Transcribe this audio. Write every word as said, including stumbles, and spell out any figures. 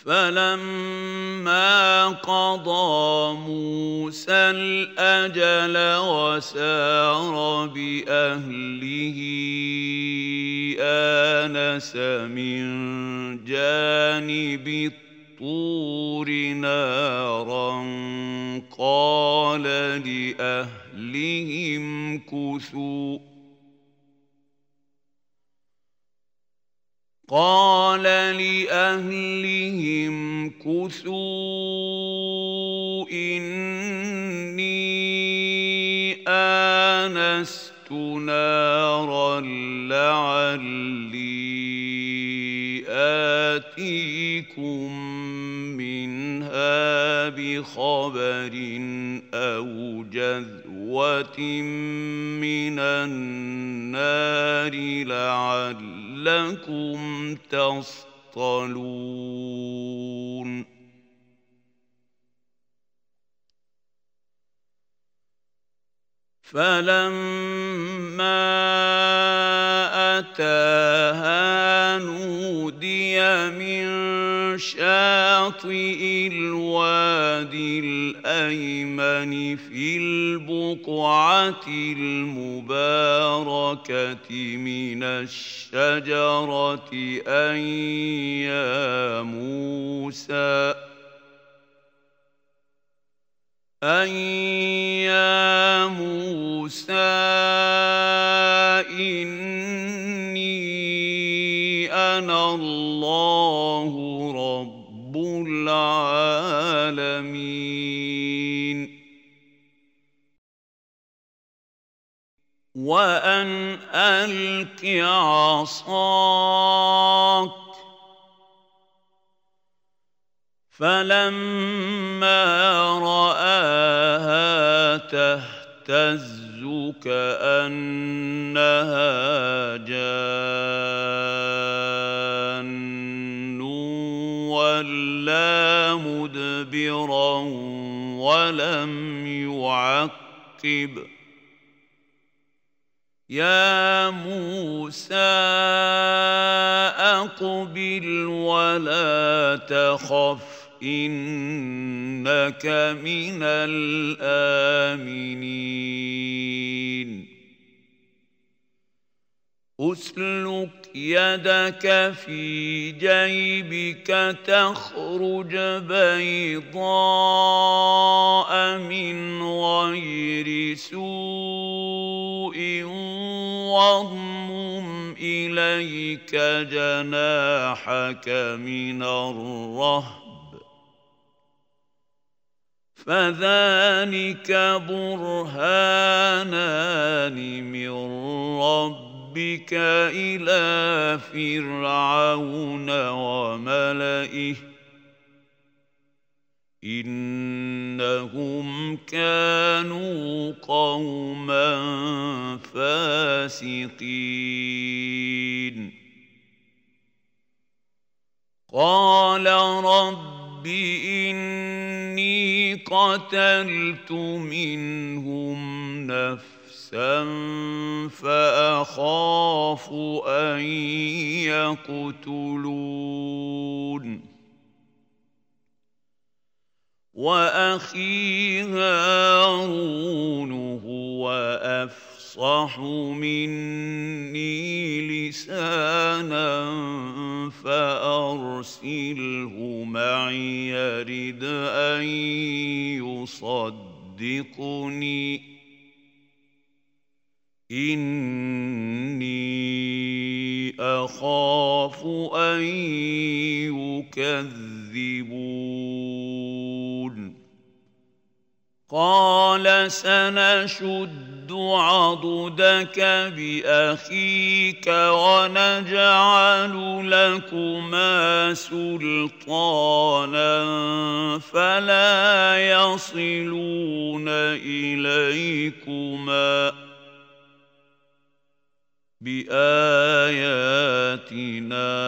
فلما قضى موسى الأجل وسار بأهله آنس من جانب الطور نارا قال لأهلهم كثوا قال لأهلهم كثوا إني آنست نارا لعلي آتيكم منها بخبر أو جذوة من النار لعلكم تصطلون فلما أتاها نودي من شاطئ الوادي الأيمن في البقعة المباركة من الشجرة أن يا موسى أن يا موسى إني أنا الله رب العالمين وأن ألق عصاك فلما رآها تهتز كأنها جان ولا مدبرا ولم يعقب يا موسى أقبل ولا تخف إنك من الآمنين أسلك يدك في جيبك تخرج بيضاء من غير سوء واضمم إليك جناحك من الرهب فذلك برهانان من ربك إلى فرعون وملئه إنهم كانوا قوما فاسقين قال رب إني قتلت منهم نفسا فأخاف أن يقتلون وأخي هارون هو أفصح مني لسانا فأرسله معي يرد أن يصدقني إني أخاف أن يكذبون قال سنشد عضدك بأخيك ونجعل لكما سلطانا فلا يصلون إليكما بآياتنا